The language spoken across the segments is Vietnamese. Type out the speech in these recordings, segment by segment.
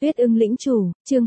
Tuyết ưng lĩnh chủ, chương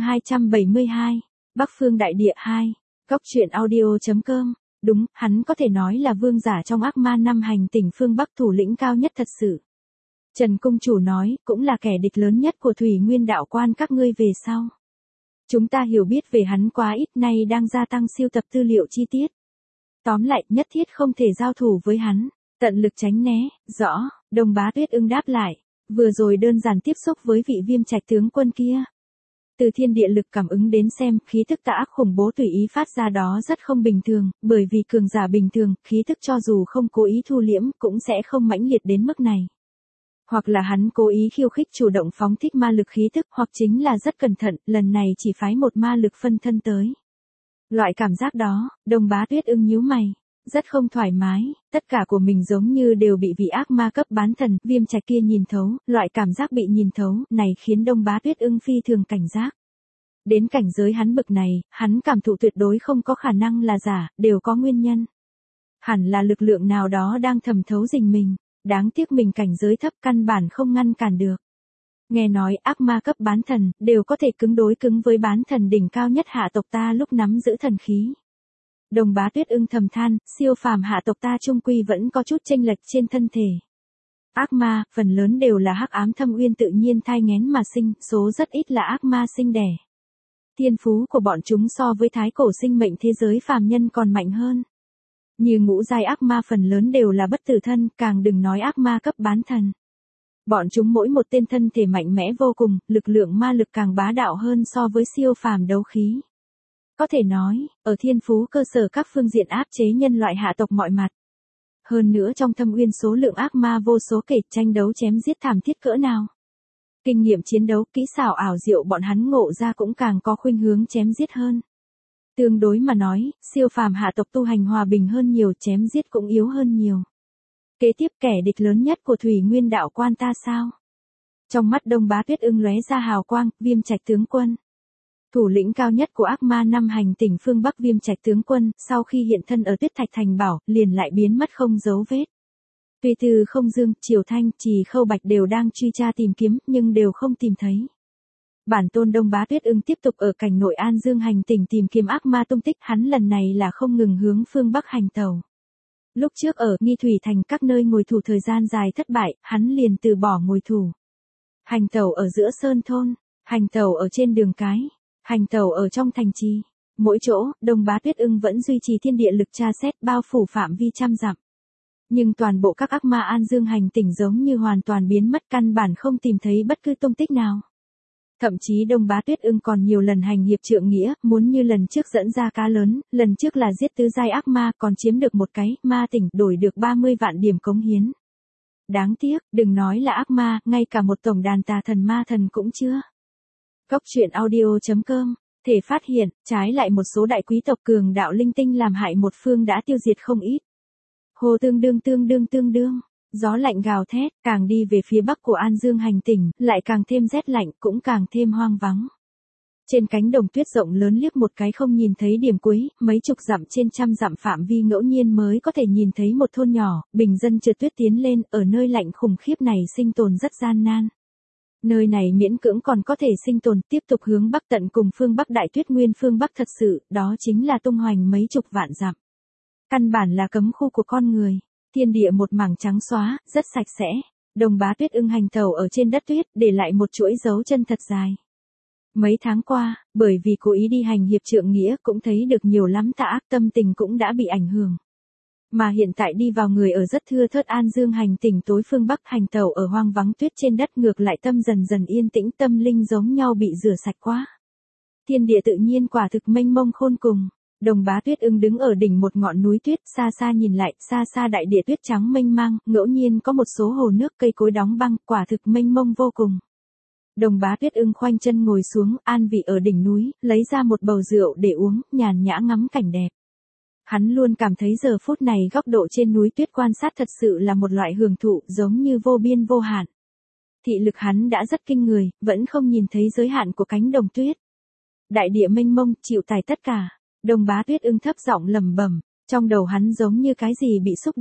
272, Bắc Phương Đại Địa 2, Góc truyện audio.com. Đúng, hắn có thể nói là vương giả trong ác ma năm hành tỉnh phương Bắc, thủ lĩnh cao nhất thật sự. Trần Cung Chủ nói, cũng là kẻ địch lớn nhất của Thủy Nguyên đạo quan các ngươi về sau. Chúng ta hiểu biết về hắn quá ít, nay đang gia tăng siêu tập tư liệu chi tiết. Tóm lại, nhất thiết không thể giao thủ với hắn, tận lực tránh né. Rõ, Đông Bá Tuyết ưng đáp lại. Vừa rồi đơn giản tiếp xúc với vị Viêm Trạch tướng quân kia. Từ thiên địa lực cảm ứng đến xem, khí tức tà ác khủng bố tùy ý phát ra đó rất không bình thường, bởi vì cường giả bình thường, khí tức cho dù không cố ý thu liễm, cũng sẽ không mãnh liệt đến mức này. Hoặc là hắn cố ý khiêu khích chủ động phóng thích ma lực khí tức, hoặc chính là rất cẩn thận, lần này chỉ phái một ma lực phân thân tới. Loại cảm giác đó, Đông Bá Tuyết ưng nhíu mày. Rất không thoải mái, tất cả của mình giống như đều bị vị ác ma cấp bán thần, Viêm Trạch kia nhìn thấu, loại cảm giác bị nhìn thấu, này khiến Đông Bá Tuyết ưng phi thường cảnh giác. Đến cảnh giới hắn bực này, hắn cảm thụ tuyệt đối không có khả năng là giả, đều có nguyên nhân. Hẳn là lực lượng nào đó đang thẩm thấu rình mình, đáng tiếc mình cảnh giới thấp căn bản không ngăn cản được. Nghe nói ác ma cấp bán thần, đều có thể cứng đối cứng với bán thần đỉnh cao nhất hạ tộc ta lúc nắm giữ thần khí. Đông Bá Tuyết ưng thầm than, siêu phàm hạ tộc ta chung quy vẫn có chút chênh lệch trên thân thể. Ác ma, phần lớn đều là hắc ám thâm uyên tự nhiên thai nghén mà sinh, số rất ít là ác ma sinh đẻ. Thiên phú của bọn chúng so với thái cổ sinh mệnh thế giới phàm nhân còn mạnh hơn. Như ngũ giai ác ma phần lớn đều là bất tử thân, càng đừng nói ác ma cấp bán thần. Bọn chúng mỗi một tên thân thể mạnh mẽ vô cùng, lực lượng ma lực càng bá đạo hơn so với siêu phàm đấu khí. Có thể nói, ở thiên phú cơ sở các phương diện áp chế nhân loại hạ tộc mọi mặt. Hơn nữa trong thâm uyên số lượng ác ma vô số kể, tranh đấu chém giết thảm thiết cỡ nào. Kinh nghiệm chiến đấu, kỹ xảo ảo diệu bọn hắn ngộ ra cũng càng có khuynh hướng chém giết hơn. Tương đối mà nói, siêu phàm hạ tộc tu hành hòa bình hơn nhiều, chém giết cũng yếu hơn nhiều. Kế tiếp kẻ địch lớn nhất của Thủy Nguyên đạo quan ta sao? Trong mắt Đông Bá Tuyết ưng lóe ra hào quang, Viêm Trạch tướng quân. Thủ lĩnh cao nhất của ác ma năm hành tỉnh phương Bắc Viêm Trạch tướng quân, sau khi hiện thân ở Tuyết Thạch Thành Bảo, liền lại biến mất không dấu vết. Tuy từ Không Dương, Triều Thanh, Trì Khâu Bạch đều đang truy tra tìm kiếm, nhưng đều không tìm thấy. Bản tôn Đông Bá Tuyết ưng tiếp tục ở cảnh nội An Dương hành tỉnh tìm kiếm ác ma tung tích, hắn lần này là không ngừng hướng phương Bắc hành tàu. Lúc trước ở Nghi Thủy Thành các nơi ngồi thủ thời gian dài thất bại, hắn liền từ bỏ ngồi thủ. Hành tàu ở giữa sơn thôn, hành tàu ở trên đường cái. Hành tàu ở trong thành trì, mỗi chỗ, Đông Bá Tuyết ưng vẫn duy trì thiên địa lực tra xét bao phủ phạm vi trăm dặm. Nhưng toàn bộ các ác ma An Dương hành tỉnh giống như hoàn toàn biến mất, căn bản không tìm thấy bất cứ tung tích nào. Thậm chí Đông Bá Tuyết ưng còn nhiều lần hành hiệp trượng nghĩa, muốn như lần trước dẫn ra cá lớn, lần trước là giết tứ giai ác ma, còn chiếm được một cái ma tỉnh, đổi được 30 vạn điểm cống hiến. Đáng tiếc, đừng nói là ác ma, ngay cả một tổng đàn tà thần ma thần cũng chưa. Góc truyện audio.com, thể phát hiện, trái lại một số đại quý tộc cường đạo linh tinh làm hại một phương đã tiêu diệt không ít. Hồ tương đương, gió lạnh gào thét, càng đi về phía bắc của An Dương hành tỉnh, lại càng thêm rét lạnh, cũng càng thêm hoang vắng. Trên cánh đồng tuyết rộng lớn liếc một cái không nhìn thấy điểm cuối, mấy chục dặm trên trăm dặm phạm vi ngẫu nhiên mới có thể nhìn thấy một thôn nhỏ, bình dân trượt tuyết tiến lên, ở nơi lạnh khủng khiếp này sinh tồn rất gian nan. Nơi này miễn cưỡng còn có thể sinh tồn, tiếp tục hướng bắc tận cùng phương Bắc Đại Tuyết Nguyên phương Bắc thật sự, đó chính là tung hoành mấy chục vạn dặm. Căn bản là cấm khu của con người, thiên địa một mảng trắng xóa, rất sạch sẽ. Đông Bá Tuyết ưng hành tàu ở trên đất tuyết, để lại một chuỗi dấu chân thật dài. Mấy tháng qua, bởi vì cố ý đi hành hiệp trượng nghĩa cũng thấy được nhiều lắm tà ác, tâm tình cũng đã bị ảnh hưởng. Mà hiện tại đi vào người ở rất thưa thớt An Dương hành tỉnh tối phương Bắc, hành tàu ở hoang vắng tuyết trên đất, ngược lại tâm dần dần yên tĩnh, tâm linh giống nhau bị rửa sạch quá. Thiên địa tự nhiên quả thực mênh mông khôn cùng. Đông Bá Tuyết ưng đứng ở đỉnh một ngọn núi tuyết, xa xa nhìn lại, xa xa đại địa tuyết trắng mênh mang, ngẫu nhiên có một số hồ nước cây cối đóng băng, quả thực mênh mông vô cùng. Đông Bá Tuyết ưng khoanh chân ngồi xuống, an vị ở đỉnh núi, lấy ra một bầu rượu để uống, nhàn nhã ngắm cảnh đẹp. Hắn luôn cảm thấy giờ phút này góc độ trên núi tuyết quan sát thật sự là một loại hưởng thụ, giống như vô biên vô hạn. Thị lực hắn đã rất kinh người, vẫn không nhìn thấy giới hạn của cánh đồng tuyết. Đại địa mênh mông, chịu tải tất cả. Đông Bá Tuyết ưng thấp giọng lẩm bẩm, trong đầu hắn giống như cái gì bị xúc động.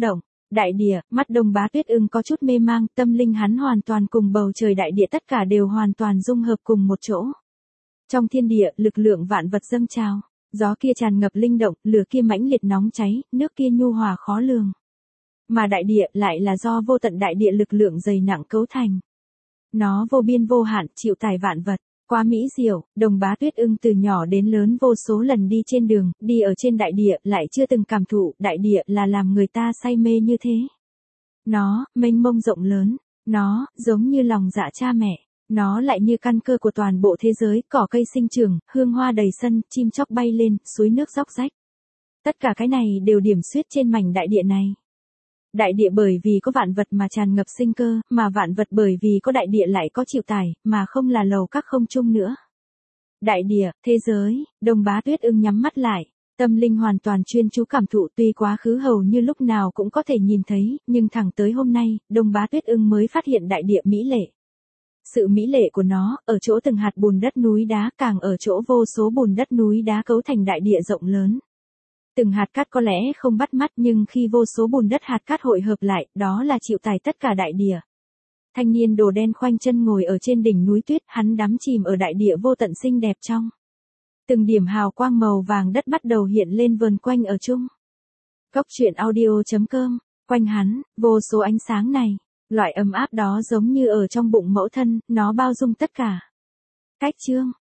Đại địa, mắt Đông Bá Tuyết Ưng có chút mê mang, tâm linh hắn hoàn toàn cùng bầu trời đại địa tất cả đều hoàn toàn dung hợp cùng một chỗ. Trong thiên địa, lực lượng vạn vật dâng trào, gió kia tràn ngập linh động, lửa kia mãnh liệt nóng cháy, nước kia nhu hòa khó lường. Mà đại địa lại là do vô tận đại địa lực lượng dày nặng cấu thành. Nó vô biên vô hạn, chịu tải vạn vật. Quá mỹ diệu, Đông Bá Tuyết Ưng từ nhỏ đến lớn vô số lần đi trên đường, đi ở trên đại địa, lại chưa từng cảm thụ, đại địa là làm người ta say mê như thế. Nó, mênh mông rộng lớn, nó, giống như lòng dạ cha mẹ, nó lại như căn cơ của toàn bộ thế giới, cỏ cây sinh trưởng, hương hoa đầy sân, chim chóc bay lên, suối nước róc rách. Tất cả cái này đều điểm xuyết trên mảnh đại địa này. Đại địa bởi vì có vạn vật mà tràn ngập sinh cơ, mà vạn vật bởi vì có đại địa lại có chịu tải, mà không là lầu các không chung nữa. Đại địa, thế giới, Đông Bá Tuyết Ưng nhắm mắt lại, tâm linh hoàn toàn chuyên chú cảm thụ, tuy quá khứ hầu như lúc nào cũng có thể nhìn thấy, nhưng thẳng tới hôm nay, Đông Bá Tuyết Ưng mới phát hiện đại địa mỹ lệ. Sự mỹ lệ của nó, ở chỗ từng hạt bùn đất núi đá, càng ở chỗ vô số bùn đất núi đá cấu thành đại địa rộng lớn. Từng hạt cát có lẽ không bắt mắt, nhưng khi vô số bùn đất hạt cát hội hợp lại, đó là chịu tải tất cả đại địa. Thanh niên đồ đen khoanh chân ngồi ở trên đỉnh núi tuyết, hắn đắm chìm ở đại địa vô tận xinh đẹp trong. Từng điểm hào quang màu vàng đất bắt đầu hiện lên vần quanh ở chung. Góc truyện audio.com, quanh hắn, vô số ánh sáng này, loại ấm áp đó giống như ở trong bụng mẫu thân, nó bao dung tất cả. Cách chương